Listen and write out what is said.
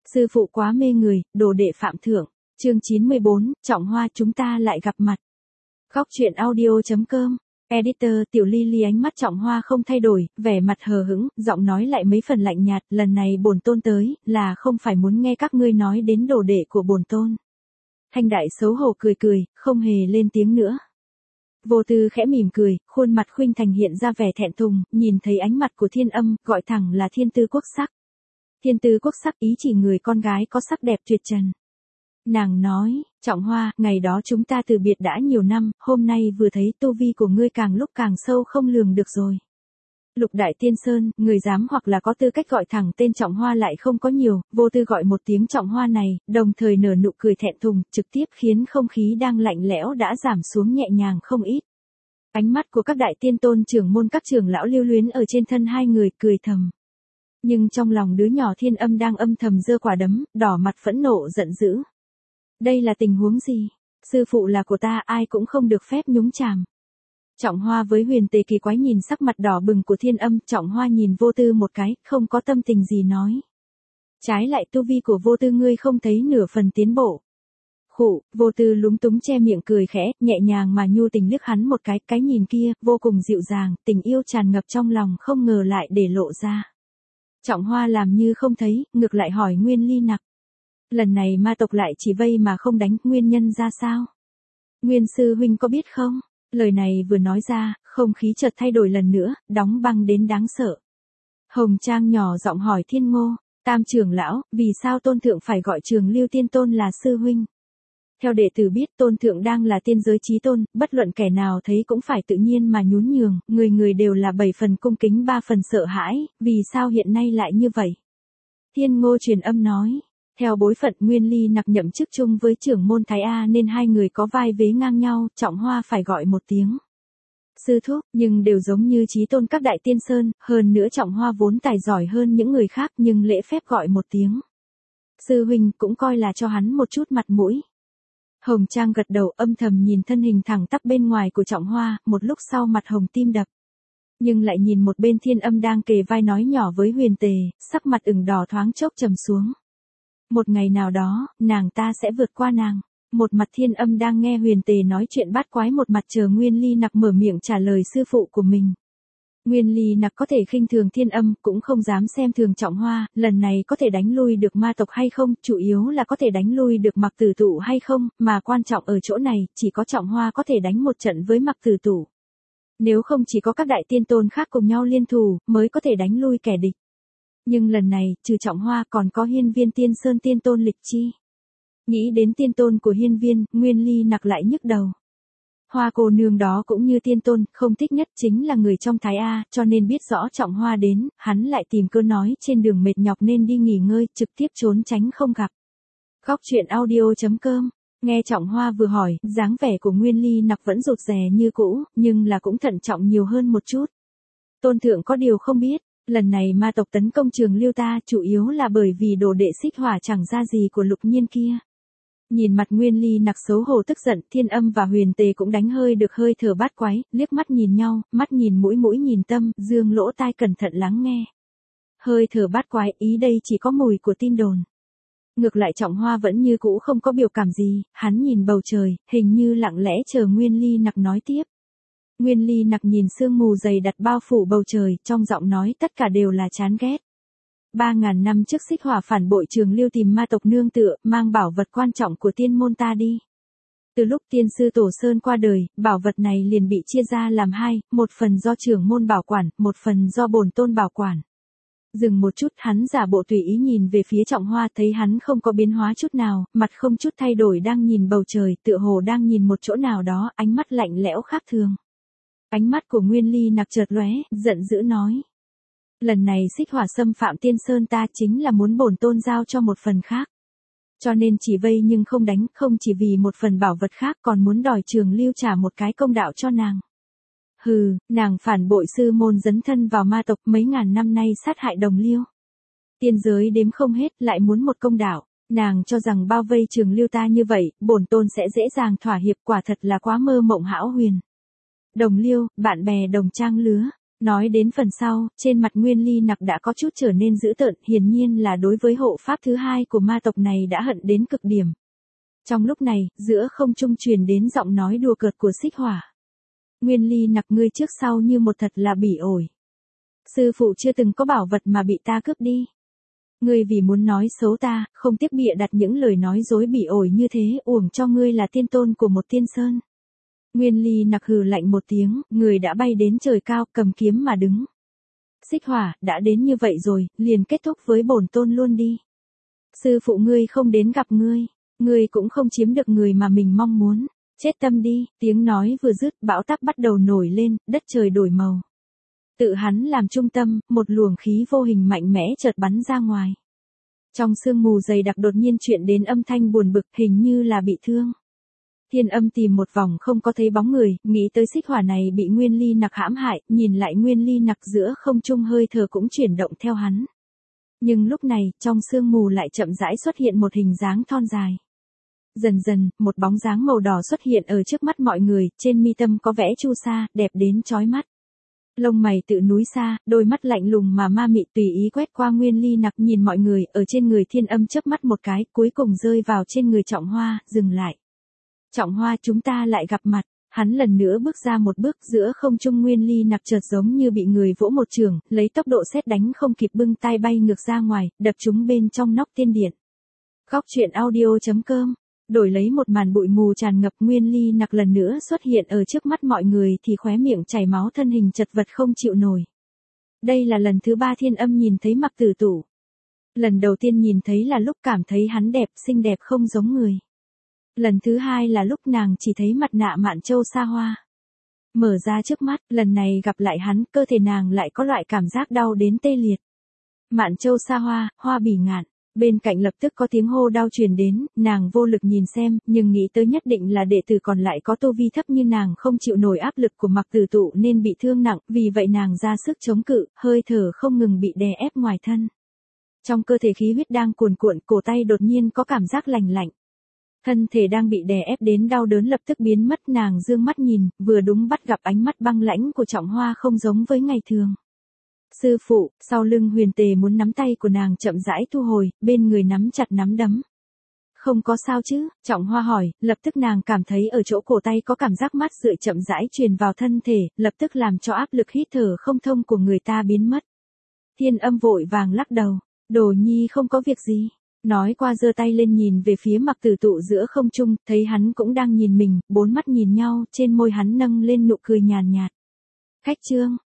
Sư phụ quá mê người, đồ đệ phạm thượng. Chương 94, Trọng Hoa chúng ta lại gặp mặt. Góc truyện audio.com. Editor Tiểu Ly Ly ánh mắt Trọng Hoa không thay đổi, vẻ mặt hờ hững, giọng nói lại mấy phần lạnh nhạt, lần này bổn tôn tới, là không phải muốn nghe các ngươi nói đến đồ đệ của bổn tôn. Thanh Đại xấu hổ cười cười, không hề lên tiếng nữa. Vô Tư khẽ mỉm cười, khuôn mặt khuynh thành hiện ra vẻ thẹn thùng, nhìn thấy ánh mặt của Thiên Âm, gọi thẳng là Thiên Tư Quốc Sắc. Thiên Tư Quốc Sắc ý chỉ người con gái có sắc đẹp tuyệt trần. Nàng nói, Trọng Hoa, ngày đó chúng ta từ biệt đã nhiều năm, hôm nay vừa thấy tu vi của ngươi càng lúc càng sâu không lường được rồi. Lục Đại Tiên Sơn, người dám hoặc là có tư cách gọi thẳng tên Trọng Hoa lại không có nhiều, Vô Tư gọi một tiếng Trọng Hoa này, đồng thời nở nụ cười thẹn thùng, trực tiếp khiến không khí đang lạnh lẽo đã giảm xuống nhẹ nhàng không ít. Ánh mắt của các đại tiên tôn trưởng môn các trưởng lão lưu luyến ở trên thân hai người, cười thầm. Nhưng trong lòng đứa nhỏ Thiên Âm đang âm thầm giơ quả đấm, đỏ mặt phẫn nộ giận dữ. Đây là tình huống gì? Sư phụ là của ta, ai cũng không được phép nhúng chàm. Trọng Hoa với Huyền Tề kỳ quái nhìn sắc mặt đỏ bừng của Thiên Âm, Trọng Hoa nhìn Vô Tư một cái, không có tâm tình gì nói. Trái lại tu vi của Vô Tư ngươi không thấy nửa phần tiến bộ. Khụ, Vô Tư lúng túng che miệng cười khẽ, nhẹ nhàng mà nhu tình liếc hắn một cái nhìn kia, vô cùng dịu dàng, tình yêu tràn ngập trong lòng không ngờ lại để lộ ra. Trọng Hoa làm như không thấy, ngược lại hỏi Nguyên Ly Nặc. Lần này ma tộc lại chỉ vây mà không đánh, nguyên nhân ra sao? Nguyên sư huynh có biết không? Lời này vừa nói ra, không khí chợt thay đổi lần nữa, đóng băng đến đáng sợ. Hồng Trang nhỏ giọng hỏi Thiên Ngô, Tam trưởng lão, vì sao tôn thượng phải gọi Trường Lưu Tiên Tôn là sư huynh? Theo đệ tử biết tôn thượng đang là tiên giới chí tôn, bất luận kẻ nào thấy cũng phải tự nhiên mà nhún nhường, người người đều là 7 phần cung kính 3 phần sợ hãi, vì sao hiện nay lại như vậy? Thiên Ngô truyền âm nói. Theo bối phận Nguyên Ly Nặc nhậm chức chung với trưởng môn Thái A nên hai người có vai vế ngang nhau, Trọng Hoa phải gọi một tiếng sư thúc, nhưng đều giống như chí tôn các đại tiên sơn, hơn nữa Trọng Hoa vốn tài giỏi hơn những người khác nhưng lễ phép gọi một tiếng sư huynh cũng coi là cho hắn một chút mặt mũi. Hồng Trang gật đầu âm thầm nhìn thân hình thẳng tắp bên ngoài của Trọng Hoa, một lúc sau mặt hồng tim đập. Nhưng lại nhìn một bên Thiên Âm đang kề vai nói nhỏ với Huyền Tề, sắc mặt ửng đỏ thoáng chốc trầm xuống. Một ngày nào đó, nàng ta sẽ vượt qua nàng. Một mặt Thiên Âm đang nghe Huyền Tề nói chuyện bát quái, một mặt chờ Nguyên Ly Nặc mở miệng trả lời sư phụ của mình. Nguyên Ly Nặc có thể khinh thường Thiên Âm, cũng không dám xem thường Trọng Hoa, lần này có thể đánh lui được ma tộc hay không, chủ yếu là có thể đánh lui được Mặc Tử Tụ hay không, mà quan trọng ở chỗ này, chỉ có Trọng Hoa có thể đánh một trận với Mặc Tử Tụ. Nếu không chỉ có các đại tiên tôn khác cùng nhau liên thủ, mới có thể đánh lui kẻ địch. Nhưng lần này, trừ Trọng Hoa còn có Hiên Viên Tiên Sơn tiên tôn Lịch Chi. Nghĩ đến tiên tôn của Hiên Viên, Nguyên Ly Nặc lại nhức đầu. Hoa cô nương đó cũng như tiên tôn, không thích nhất chính là người trong Thái A, cho nên biết rõ Trọng Hoa đến, hắn lại tìm cơ nói trên đường mệt nhọc nên đi nghỉ ngơi, trực tiếp trốn tránh không gặp. Góc truyện audio.com. Nghe Trọng Hoa vừa hỏi, dáng vẻ của Nguyên Ly Nặc vẫn rụt rè như cũ, nhưng là cũng thận trọng nhiều hơn một chút. Tôn thượng có điều không biết. Lần này ma tộc tấn công Trường Lưu ta chủ yếu là bởi vì đồ đệ Xích Hỏa chẳng ra gì của Lục Nhiên kia. Nhìn mặt Nguyên Ly Nặc xấu hổ tức giận, Thiên Âm và Huyền Tề cũng đánh hơi được hơi thở bát quái, liếc mắt nhìn nhau, mắt nhìn mũi mũi nhìn tâm, dương lỗ tai cẩn thận lắng nghe. Hơi thở bát quái, ý đây chỉ có mùi của tin đồn. Ngược lại Trọng Hoa vẫn như cũ không có biểu cảm gì, hắn nhìn bầu trời, hình như lặng lẽ chờ Nguyên Ly Nặc nói tiếp. Nguyên Ly Nặc nhìn sương mù dày đặc bao phủ bầu trời, trong giọng nói tất cả đều là chán ghét. 3.000 năm trước Xích Hỏa phản bội Trường Lưu tìm ma tộc nương tựa, mang bảo vật quan trọng của tiên môn ta đi. Từ lúc tiên sư Tổ Sơn qua đời, bảo vật này liền bị chia ra làm hai, một phần do trưởng môn bảo quản, một phần do bổn tôn bảo quản. Dừng một chút, hắn giả bộ tùy ý nhìn về phía Trọng Hoa, thấy hắn không có biến hóa chút nào, mặt không chút thay đổi đang nhìn bầu trời, tựa hồ đang nhìn một chỗ nào đó, ánh mắt lạnh lẽo khác thường. Ánh mắt của Nguyên Ly Nặc chợt lóe, giận dữ nói. Lần này Xích Hỏa xâm phạm Tiên Sơn ta chính là muốn bổn tôn giao cho một phần khác. Cho nên chỉ vây nhưng không đánh, không chỉ vì một phần bảo vật khác còn muốn đòi Trường Lưu trả một cái công đạo cho nàng. Hừ, nàng phản bội sư môn dấn thân vào ma tộc mấy ngàn năm nay sát hại đồng liêu. Tiên giới đếm không hết lại muốn một công đạo. Nàng cho rằng bao vây Trường Lưu ta như vậy, bổn tôn sẽ dễ dàng thỏa hiệp, quả thật là quá mơ mộng hão huyền. Đồng liêu, bạn bè đồng trang lứa. Nói đến phần sau, trên mặt Nguyên Ly Nặc đã có chút trở nên dữ tợn, hiển nhiên là đối với hộ pháp thứ hai của ma tộc này đã hận đến cực điểm. Trong lúc này, giữa không trung truyền đến giọng nói đùa cợt của Xích Hỏa. Nguyên Ly Nặc, ngươi trước sau như một thật là bỉ ổi. Sư phụ chưa từng có bảo vật mà bị ta cướp đi. Ngươi vì muốn nói xấu ta, không tiếc bịa đặt những lời nói dối bỉ ổi như thế, uổng cho ngươi là tiên tôn của một tiên sơn. Nguyên Ly Nặc hừ lạnh một tiếng, người đã bay đến trời cao, cầm kiếm mà đứng. Xích Hỏa, đã đến như vậy rồi, liền kết thúc với bổn tôn luôn đi. Sư phụ ngươi không đến gặp ngươi, ngươi cũng không chiếm được người mà mình mong muốn. Chết tâm đi, tiếng nói vừa dứt, bão táp bắt đầu nổi lên, đất trời đổi màu. Tự hắn làm trung tâm, một luồng khí vô hình mạnh mẽ chợt bắn ra ngoài. Trong sương mù dày đặc đột nhiên truyền đến âm thanh buồn bực, hình như là bị thương. Thiên Âm tìm một vòng không có thấy bóng người, nghĩ tới Xích Hỏa này bị Nguyên Ly Nặc hãm hại, nhìn lại Nguyên Ly Nặc giữa không trung hơi thở cũng chuyển động theo hắn. Nhưng lúc này, trong sương mù lại chậm rãi xuất hiện một hình dáng thon dài. Dần dần, một bóng dáng màu đỏ xuất hiện ở trước mắt mọi người, trên mi tâm có vẽ chu sa, đẹp đến chói mắt. Lông mày tự núi xa, đôi mắt lạnh lùng mà ma mị tùy ý quét qua Nguyên Ly Nặc, nhìn mọi người, ở trên người Thiên Âm chớp mắt một cái, cuối cùng rơi vào trên người Trọng Hoa, dừng lại. Trọng Hoa, chúng ta lại gặp mặt. Hắn lần nữa bước ra một bước, giữa không trung Nguyên Ly Nặc chợt giống như bị người vỗ một chưởng, lấy tốc độ sét đánh không kịp bưng tay bay ngược ra ngoài, đập trúng bên trong nóc tiên điện. Góc truyện audio.com. Đổi lấy một màn bụi mù tràn ngập, Nguyên Ly Nặc lần nữa xuất hiện ở trước mắt mọi người thì khóe miệng chảy máu, thân hình chật vật không chịu nổi. Đây là lần thứ 3 Thiên Âm nhìn thấy Mặc Tử Tủ. Lần đầu tiên nhìn thấy là lúc cảm thấy hắn đẹp, xinh đẹp không giống người. Lần thứ 2 là lúc nàng chỉ thấy mặt nạ Mạn Châu xa hoa. Mở ra trước mắt, lần này gặp lại hắn, cơ thể nàng lại có loại cảm giác đau đến tê liệt. Mạn Châu xa hoa, hoa bỉ ngạn. Bên cạnh lập tức có tiếng hô đau truyền đến, nàng vô lực nhìn xem, nhưng nghĩ tới nhất định là đệ tử còn lại có tu vi thấp như nàng không chịu nổi áp lực của Mặc Tử Tụ nên bị thương nặng, vì vậy nàng ra sức chống cự, hơi thở không ngừng bị đè ép ngoài thân. Trong cơ thể khí huyết đang cuồn cuộn, cổ tay đột nhiên có cảm giác lạnh lạnh. Thân thể đang bị đè ép đến đau đớn lập tức biến mất, nàng dương mắt nhìn, vừa đúng bắt gặp ánh mắt băng lãnh của Trọng Hoa không giống với ngày thường. Sư phụ, sau lưng Huyền Tề muốn nắm tay của nàng chậm rãi thu hồi, bên người nắm chặt nắm đấm. Không có sao chứ, Trọng Hoa hỏi, lập tức nàng cảm thấy ở chỗ cổ tay có cảm giác mát rượi chậm rãi truyền vào thân thể, lập tức làm cho áp lực hít thở không thông của người ta biến mất. Thiên Âm vội vàng lắc đầu, Đồ Nhi không có việc gì. Nói qua giơ tay lên nhìn về phía Mặc Tử Tụ giữa không trung, thấy hắn cũng đang nhìn mình, bốn mắt nhìn nhau, trên môi hắn nâng lên nụ cười nhàn nhạt. Khách trương,